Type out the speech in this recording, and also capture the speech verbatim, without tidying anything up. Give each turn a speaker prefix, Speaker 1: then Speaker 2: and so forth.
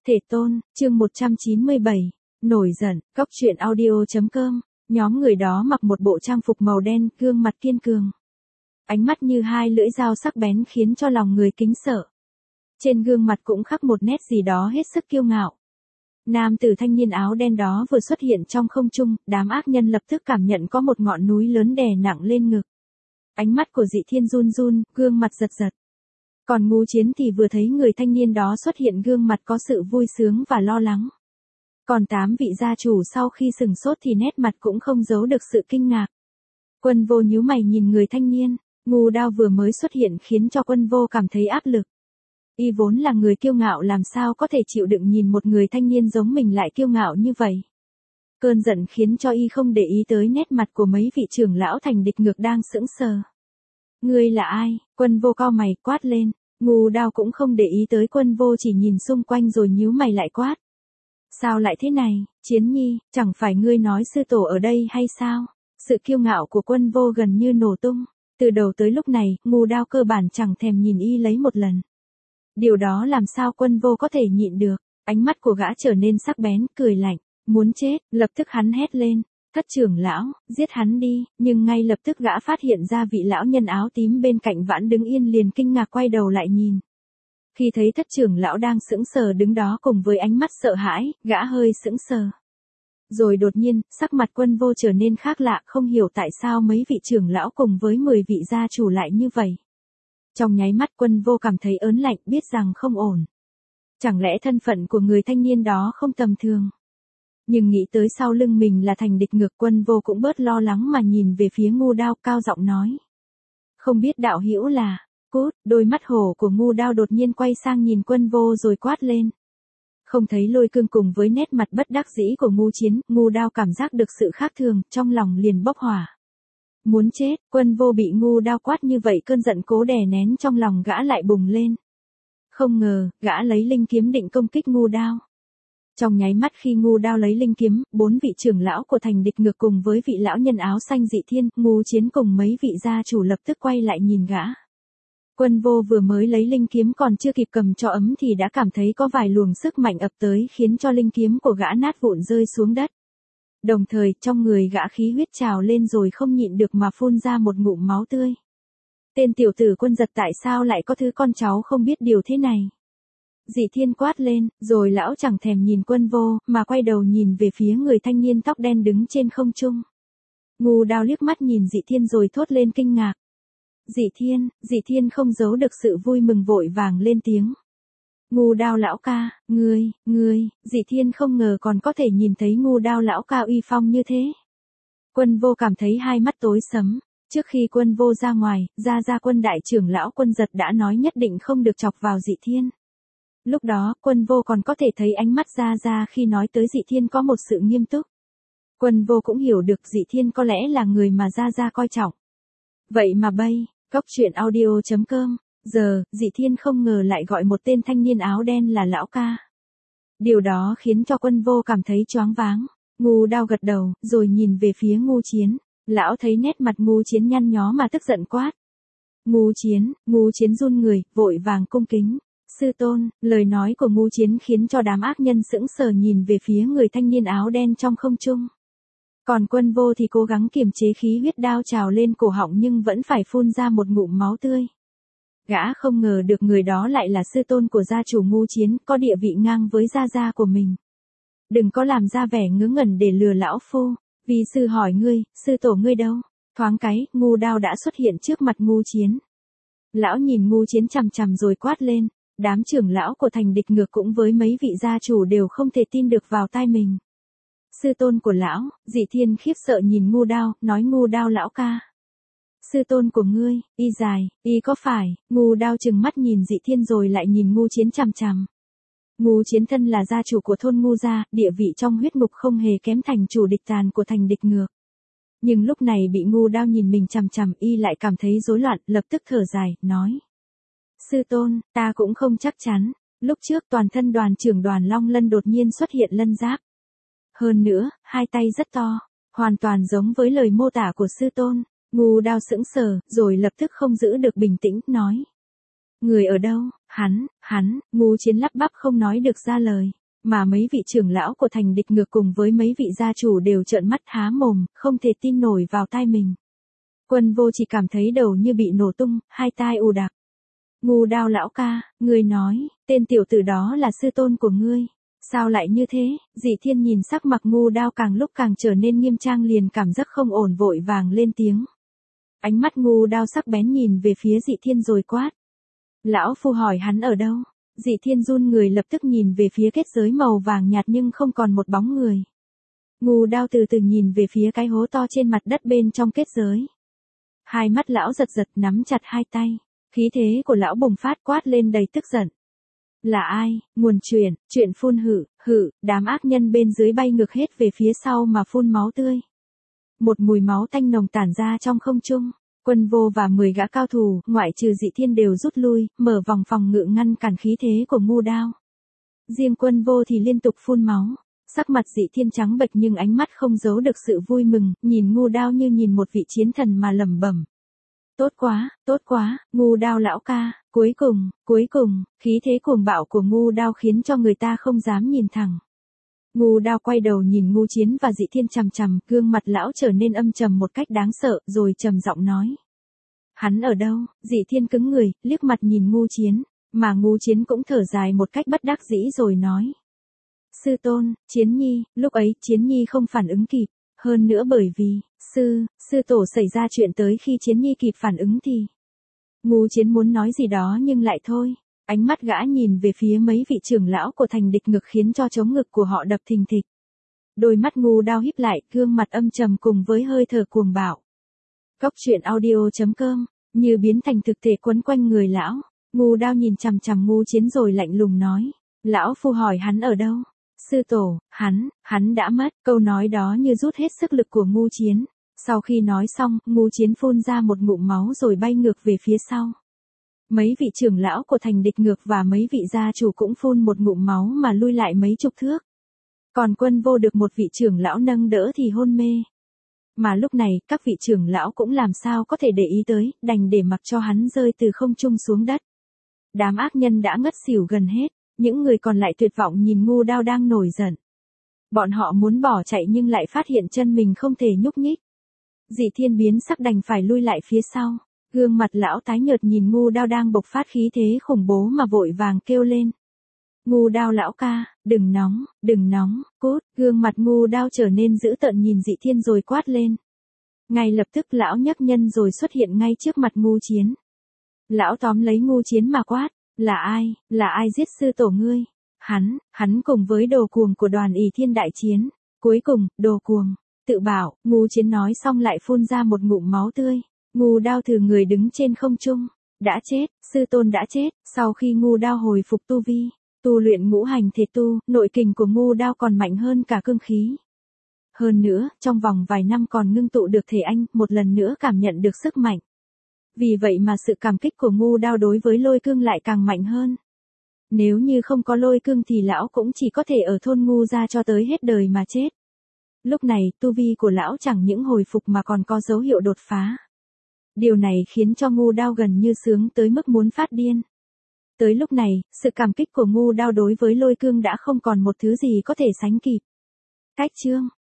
Speaker 1: Thể tôn, chương một trăm chín mươi bảy, nổi giận, góc truyện audio.com, nhóm người đó mặc một bộ trang phục màu đen, gương mặt kiên cường. Ánh mắt như hai lưỡi dao sắc bén khiến cho lòng người kính sợ. Trên gương mặt cũng khắc một nét gì đó hết sức kiêu ngạo. Nam tử thanh niên áo đen đó vừa xuất hiện trong không trung, đám ác nhân lập tức cảm nhận có một ngọn núi lớn đè nặng lên ngực. Ánh mắt của Dị Thiên run run, gương mặt giật giật. Còn Ngũ Chiến thì vừa thấy người thanh niên đó xuất hiện gương mặt có sự vui sướng và lo lắng. Còn tám vị gia chủ sau khi sừng sốt thì nét mặt cũng không giấu được sự kinh ngạc. Quân Vô nhíu mày nhìn người thanh niên, Ngưu Đao vừa mới xuất hiện khiến cho Quân Vô cảm thấy áp lực. Y vốn là người kiêu ngạo làm sao có thể chịu đựng nhìn một người thanh niên giống mình lại kiêu ngạo như vậy. Cơn giận khiến cho Y không để ý tới nét mặt của mấy vị trưởng lão thành địch ngược đang sững sờ. Ngươi là ai? Quân Vô cau mày quát lên. Ngưu Đao cũng không để ý tới Quân Vô, chỉ nhìn xung quanh rồi nhíu mày lại quát. Sao lại thế này, Chiến Nhi, chẳng phải ngươi nói sư tổ ở đây hay sao? Sự kiêu ngạo của Quân Vô gần như nổ tung. Từ đầu tới lúc này, Ngưu Đao cơ bản chẳng thèm nhìn Y lấy một lần. Điều đó làm sao Quân Vô có thể nhịn được, ánh mắt của gã trở nên sắc bén, cười lạnh, muốn chết, lập tức hắn hét lên. Thất trưởng lão, giết hắn đi, nhưng ngay lập tức gã phát hiện ra vị lão nhân áo tím bên cạnh vẫn đứng yên liền kinh ngạc quay đầu lại nhìn. Khi thấy thất trưởng lão đang sững sờ đứng đó cùng với ánh mắt sợ hãi, gã hơi sững sờ. Rồi đột nhiên, sắc mặt Quân Vô trở nên khác lạ, không hiểu tại sao mấy vị trưởng lão cùng với mười vị gia chủ lại như vậy. Trong nháy mắt Quân Vô cảm thấy ớn lạnh, biết rằng không ổn. Chẳng lẽ thân phận của người thanh niên đó không tầm thường? Nhưng nghĩ tới sau lưng mình là thành địch ngược, Quân Vô cũng bớt lo lắng mà nhìn về phía Ngưu Đao, cao giọng nói. Không biết đạo hữu là, cút, đôi mắt hổ của Ngưu Đao đột nhiên quay sang nhìn Quân Vô rồi quát lên. Không thấy Lôi Cương cùng với nét mặt bất đắc dĩ của Ngưu Chiến, Ngưu Đao cảm giác được sự khác thường, trong lòng liền bốc hỏa. Muốn chết, Quân Vô bị Ngưu Đao quát như vậy, cơn giận cố đè nén trong lòng gã lại bùng lên. Không ngờ, gã lấy linh kiếm định công kích Ngưu Đao. Trong nháy mắt khi Ngưu Đao lấy linh kiếm, bốn vị trưởng lão của thành địch ngược cùng với vị lão nhân áo xanh Dị Thiên, Ngưu Chiến cùng mấy vị gia chủ lập tức quay lại nhìn gã. Quân Vô vừa mới lấy linh kiếm còn chưa kịp cầm cho ấm thì đã cảm thấy có vài luồng sức mạnh ập tới khiến cho linh kiếm của gã nát vụn rơi xuống đất. Đồng thời, trong người gã khí huyết trào lên rồi không nhịn được mà phun ra một ngụm máu tươi. Tên tiểu tử Quân Giật tại sao lại có thứ con cháu không biết điều thế này? Dị Thiên quát lên, rồi lão chẳng thèm nhìn Quân Vô, mà quay đầu nhìn về phía người thanh niên tóc đen đứng trên không trung. Ngưu Đao liếc mắt nhìn Dị Thiên rồi thốt lên kinh ngạc. Dị Thiên, Dị Thiên không giấu được sự vui mừng vội vàng lên tiếng. Ngưu Đao lão ca, ngươi, ngươi, Dị Thiên không ngờ còn có thể nhìn thấy Ngưu Đao lão ca uy phong như thế. Quân Vô cảm thấy hai mắt tối sẫm. Trước khi Quân Vô ra ngoài, Gia Gia Quân đại trưởng lão Quân Giật đã nói nhất định không được chọc vào Dị Thiên. Lúc đó, Quân Vô còn có thể thấy ánh mắt Gia Gia khi nói tới Dị Thiên có một sự nghiêm túc. Quân Vô cũng hiểu được Dị Thiên có lẽ là người mà Gia Gia coi trọng. Vậy mà bây, góc truyện audio.com, giờ, Dị Thiên không ngờ lại gọi một tên thanh niên áo đen là lão ca. Điều đó khiến cho Quân Vô cảm thấy choáng váng. Ngưu Đao gật đầu, rồi nhìn về phía Ngưu Chiến. Lão thấy nét mặt Ngưu Chiến nhăn nhó mà tức giận quát. Ngưu Chiến, Ngưu Chiến run người, vội vàng cung kính. Sư tôn, lời nói của Ngưu Chiến khiến cho đám ác nhân sững sờ nhìn về phía người thanh niên áo đen trong không trung. Còn Quân Vô thì cố gắng kiềm chế khí huyết đao trào lên cổ họng nhưng vẫn phải phun ra một ngụm máu tươi. Gã không ngờ được người đó lại là sư tôn của gia chủ Ngưu Chiến, có địa vị ngang với gia gia của mình. Đừng có làm ra vẻ ngớ ngẩn để lừa lão phu. Vì sư hỏi ngươi, sư tổ ngươi đâu? Thoáng cái, Ngưu Đao đã xuất hiện trước mặt Ngưu Chiến. Lão nhìn Ngưu Chiến chằm chằm rồi quát lên. Đám trưởng lão của thành địch ngược cũng với mấy vị gia chủ đều không thể tin được vào tai mình. Sư tôn của lão, Dị Thiên khiếp sợ nhìn Ngưu Đao, nói Ngưu Đao lão ca. Sư tôn của ngươi, y dài, y có phải? Ngưu Đao trừng mắt nhìn Dị Thiên rồi lại nhìn Ngưu Chiến chằm chằm. Ngưu Chiến thân là gia chủ của thôn Ngưu gia, địa vị trong huyết ngục không hề kém thành chủ địch tàn của thành địch ngược. Nhưng lúc này bị Ngưu Đao nhìn mình chằm chằm, y lại cảm thấy rối loạn, lập tức thở dài, nói. Sư tôn, ta cũng không chắc chắn. Lúc trước toàn thân đoàn trưởng đoàn Long Lân đột nhiên xuất hiện lân giáp. Hơn nữa, hai tay rất to, hoàn toàn giống với lời mô tả của sư tôn. Ngưu Đao sững sờ, rồi lập tức không giữ được bình tĩnh, nói. Người ở đâu? Hắn, hắn, Ngu Chiến lắp bắp không nói được ra lời. Mà mấy vị trưởng lão của thành địch ngược cùng với mấy vị gia chủ đều trợn mắt há mồm, không thể tin nổi vào tai mình. Quân Vô chỉ cảm thấy đầu như bị nổ tung, hai tai ù đặc. Ngu Đao lão ca, ngươi nói, tên tiểu tử đó là sư tôn của ngươi. Sao lại như thế? Dị Thiên nhìn sắc mặt Ngu Đao càng lúc càng trở nên nghiêm trang liền cảm giác không ổn vội vàng lên tiếng. Ánh mắt Ngu Đao sắc bén nhìn về phía Dị Thiên rồi quát. Lão phu hỏi hắn ở đâu? Dị Thiên run người lập tức nhìn về phía kết giới màu vàng nhạt nhưng không còn một bóng người. Ngu Đao từ từ nhìn về phía cái hố to trên mặt đất bên trong kết giới. Hai mắt lão giật giật nắm chặt hai tay. Khí thế của lão bùng phát quát lên đầy tức giận. Là ai? Nguồn chuyện, chuyện phun hử, hử, đám ác nhân bên dưới bay ngược hết về phía sau mà phun máu tươi. Một mùi máu tanh nồng tản ra trong không trung. Quân Vô và mười gã cao thủ, ngoại trừ Dị Thiên đều rút lui, mở vòng phòng ngự ngăn cản khí thế của Ngu Đao. Riêng Quân Vô thì liên tục phun máu. Sắc mặt Dị Thiên trắng bệch nhưng ánh mắt không giấu được sự vui mừng, nhìn Ngu Đao như nhìn một vị chiến thần mà lẩm bẩm. Tốt quá, tốt quá, Ngu Đao lão ca, cuối cùng, cuối cùng, khí thế cuồng bạo của Ngu Đao khiến cho người ta không dám nhìn thẳng. Ngu Đao quay đầu nhìn Ngu Chiến và Dị Thiên chằm chằm, gương mặt lão trở nên âm trầm một cách đáng sợ, rồi trầm giọng nói. Hắn ở đâu? Dị Thiên cứng người, liếc mặt nhìn Ngu Chiến, mà Ngu Chiến cũng thở dài một cách bất đắc dĩ rồi nói. Sư tôn, Chiến Nhi, lúc ấy Chiến Nhi không phản ứng kịp, hơn nữa bởi vì, sư, sư tổ xảy ra chuyện tới khi Chiến Nhi kịp phản ứng thì. Ngu Chiến muốn nói gì đó nhưng lại thôi. Ánh mắt gã nhìn về phía mấy vị trưởng lão của thành địch ngược khiến cho trống ngực của họ đập thình thịch. Đôi mắt Ngu Đao híp lại, gương mặt âm trầm cùng với hơi thở cuồng bạo. Cốc truyện audio chấm com, như biến thành thực thể quấn quanh người lão. Ngu Đao nhìn chằm chằm Ngu Chiến rồi lạnh lùng nói. Lão phu hỏi hắn ở đâu? Sư tổ, hắn, hắn đã mất. Câu nói đó như rút hết sức lực của Ngu Chiến. Sau khi nói xong, Ngu Chiến phun ra một ngụm máu rồi bay ngược về phía sau. Mấy vị trưởng lão của thành địch ngược và mấy vị gia chủ cũng phun một ngụm máu mà lui lại mấy chục thước. Còn Quân Vô được một vị trưởng lão nâng đỡ thì hôn mê. Mà lúc này, các vị trưởng lão cũng làm sao có thể để ý tới, đành để mặc cho hắn rơi từ không trung xuống đất. Đám ác nhân đã ngất xỉu gần hết, những người còn lại tuyệt vọng nhìn Ngu Đao đang nổi giận. Bọn họ muốn bỏ chạy nhưng lại phát hiện chân mình không thể nhúc nhích. Dị Thiên biến sắc đành phải lui lại phía sau. Gương mặt lão tái nhợt nhìn Ngu Đao đang bộc phát khí thế khủng bố mà vội vàng kêu lên. Ngu Đao lão ca, đừng nóng, đừng nóng, cút. Gương mặt Ngu Đao trở nên dữ tợn nhìn Dị Thiên rồi quát lên. Ngay lập tức lão nhấc nhân rồi xuất hiện ngay trước mặt Ngu Chiến. Lão tóm lấy Ngu Chiến mà quát. Là ai, là ai giết sư tổ ngươi? Hắn, hắn cùng với đồ cuồng của đoàn ỷ thiên đại chiến. Cuối cùng, đồ cuồng, tự bảo, Ngu Chiến nói xong lại phun ra một ngụm máu tươi. Ngu Đao thử người đứng trên không trung. Đã chết, sư tôn đã chết. Sau khi Ngu Đao hồi phục tu vi, tu luyện ngũ hành thể tu, nội kình của Ngu Đao còn mạnh hơn cả cương khí. Hơn nữa, trong vòng vài năm còn ngưng tụ được thể anh, một lần nữa cảm nhận được sức mạnh. Vì vậy mà sự cảm kích của Ngu Đao đối với lôi cương lại càng mạnh hơn. Nếu như không có lôi cương thì lão cũng chỉ có thể ở thôn Ngu gia cho tới hết đời mà chết. Lúc này, tu vi của lão chẳng những hồi phục mà còn có dấu hiệu đột phá. Điều này khiến cho Ngu Đao gần như sướng tới mức muốn phát điên. Tới lúc này, sự cảm kích của Ngu Đao đối với lôi cương đã không còn một thứ gì có thể sánh kịp. Cách chương